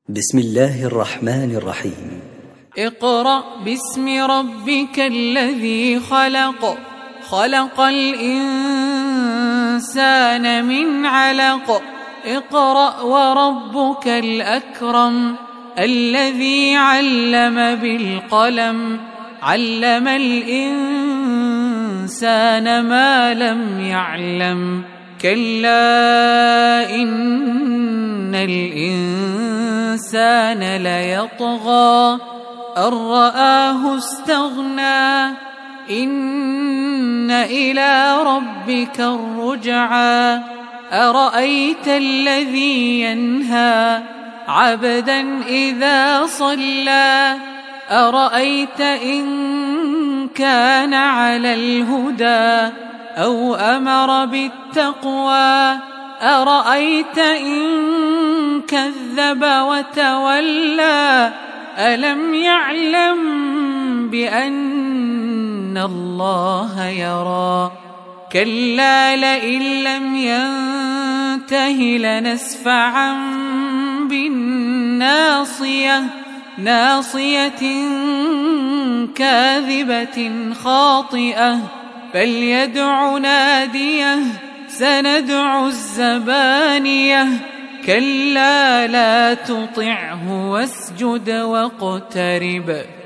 بسم الله الرحمن الرحيم. اقرأ باسم ربك الذي خلق، خلق الإنسان من علق. اقرأ وربك الأكرم الذي علم بالقلم، علم الإنسان ما لم يعلم. كلا إن الإنسان ليطغى أن رآه استغنى، إن إلى ربك الرجعى. أرأيت الذي ينهى عبدا إذا صلى، أرأيت إن كان على الهدى أو أمر بالتقوى، أرأيت إن كذب وتولى. ألم يعلم بأن الله يرى؟ كلا لئن لم ينته لنسفعا بالناصية، ناصية كاذبة خاطئة. فليدع ناديه سندع الزبانية. كلا لا تطعه واسجد واقترب.